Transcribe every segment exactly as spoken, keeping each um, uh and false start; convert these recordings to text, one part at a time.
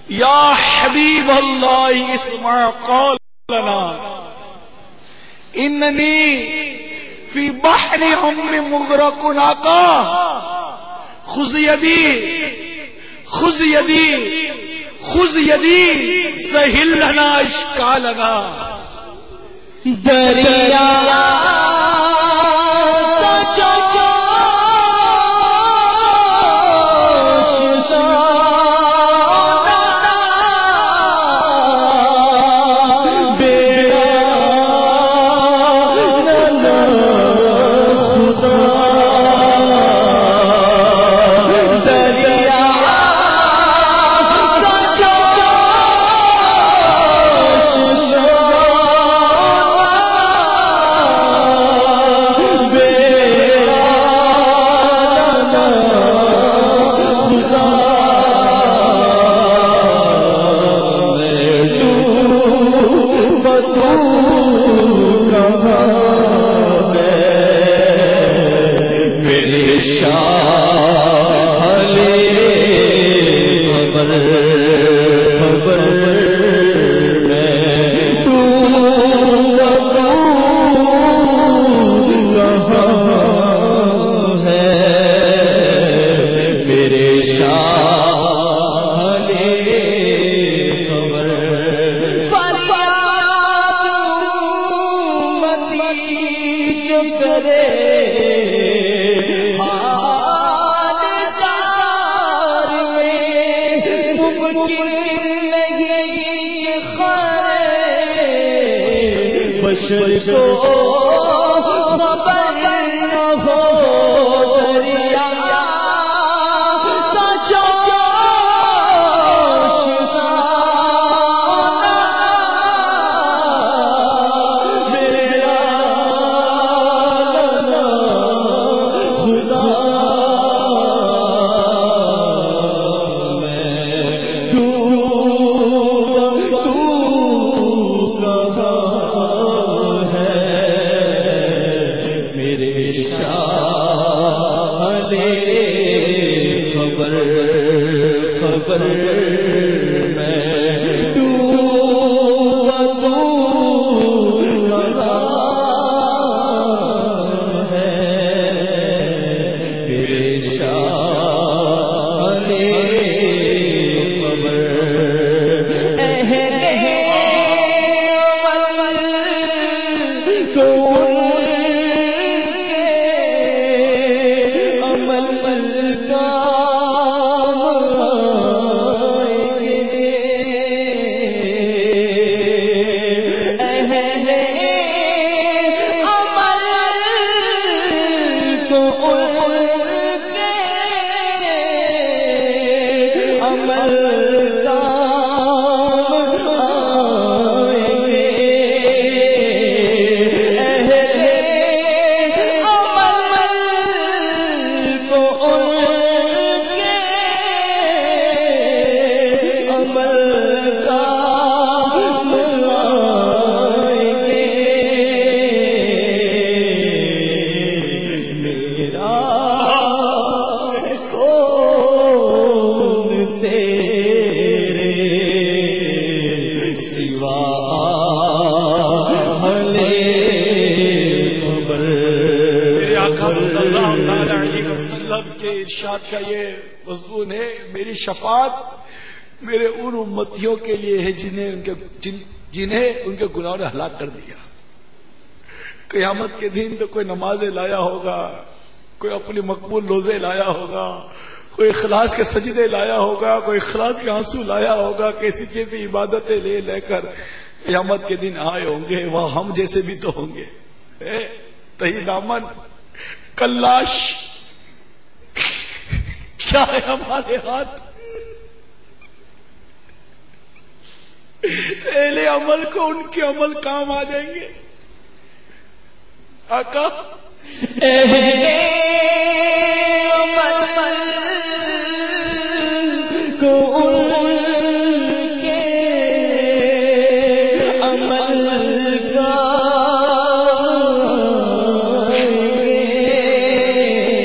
یا حبیب اللہ اسمع قولنا اننی فی بحر امر مغرق آقا خذ یدی خذ یدی خذ یدی سہل لنا اشکالنا. دریا بشر کو خبر نہ ہو دریا کا جوش میرا خدا خبر میں ارشاد کا یہ مضمون ہے، میری شفاعت میرے ان امتیوں کے لیے ہے جنہیں ان کے جن جنہیں ان کے گناہوں نے ہلاک کر دیا. قیامت کے دن تو کوئی نمازیں لایا ہوگا، کوئی اپنی مقبول روزے لایا ہوگا، کوئی اخلاص کے سجدے لایا ہوگا، کوئی اخلاص کے آنسو لایا ہوگا، کیسی کیسی عبادتیں لے لے کر قیامت کے دن آئے ہوں گے. وہ ہم جیسے بھی تو ہوں گے. تہی دامن کلاش کیا ہے ہمارے ہاتھ؟ اہل عمل کو ان کے عمل کام آ جائیں گے. آقا اہل عمل کو ان کے عمل کا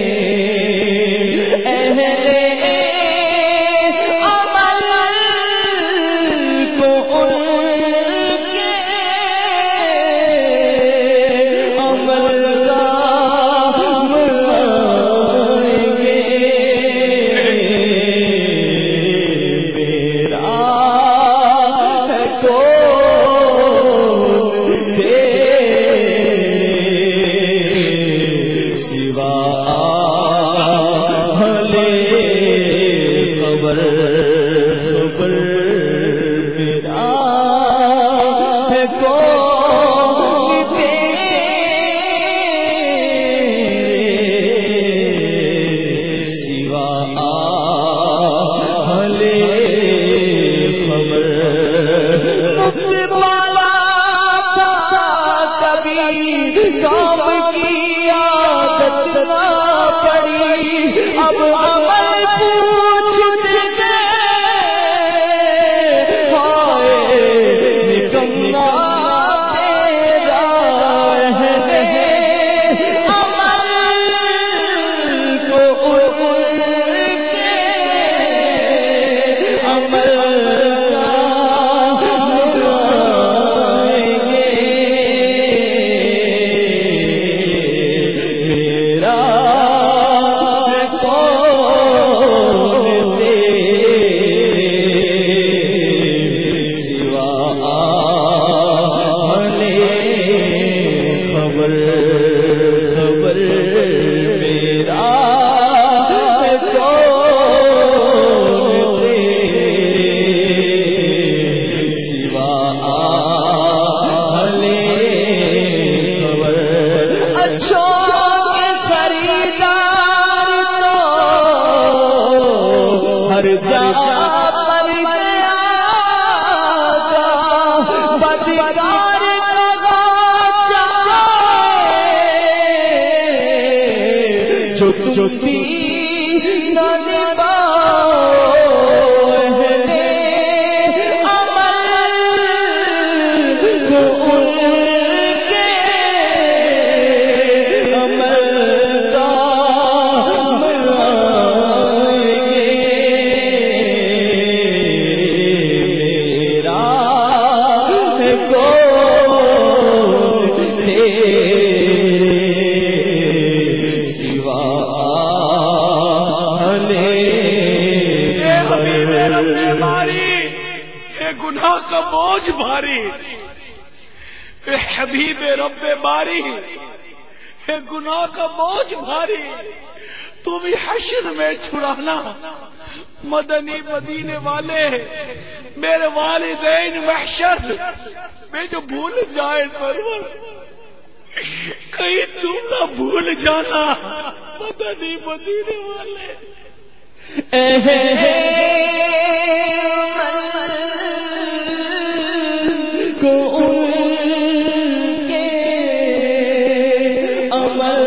اہل عمل خبر مجھ والا تھا کبھی کام کی عادت نہ پڑی اب عمل پوچھتے ہائے نکما تیرا رہنے عمل کو ان کے عمل جو تین نباؤ ہے عمل کو ان کے عمل کا میرا ہے کون تیرے سوا گناہ کا بوجھ بھاری اے حبیب رب باری اے گناہ کا بوجھ بھاری تو بھی حشر میں چھڑانا مدنی مدینے والے میرے والدین محشر میں جو بھول جائے سرور کہیں تم نہ بھول جانا مدنی مدینے والے کو ان کے عمل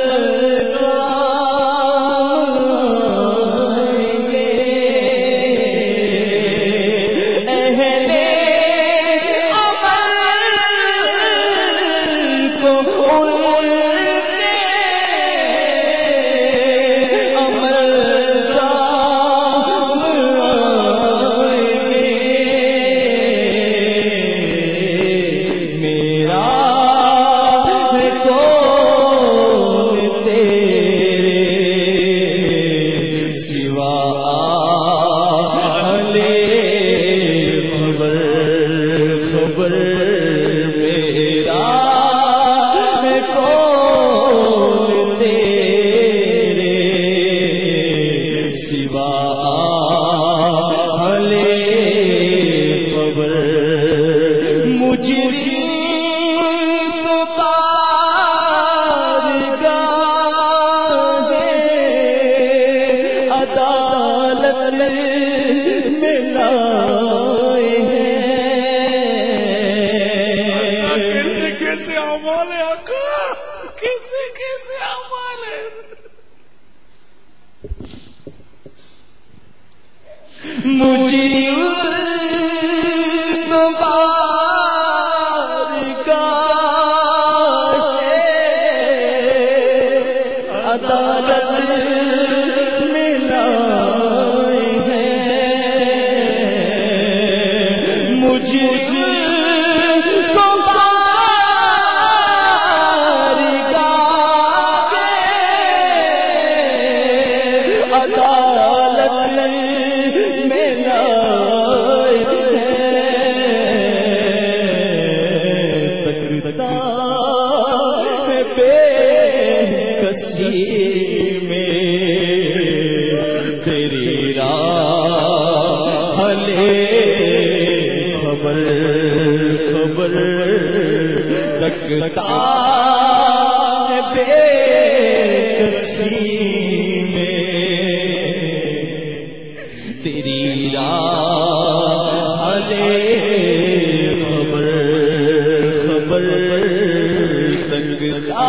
تیری راہ حالے خبر خبر لگتا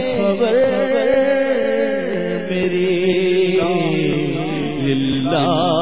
اللہ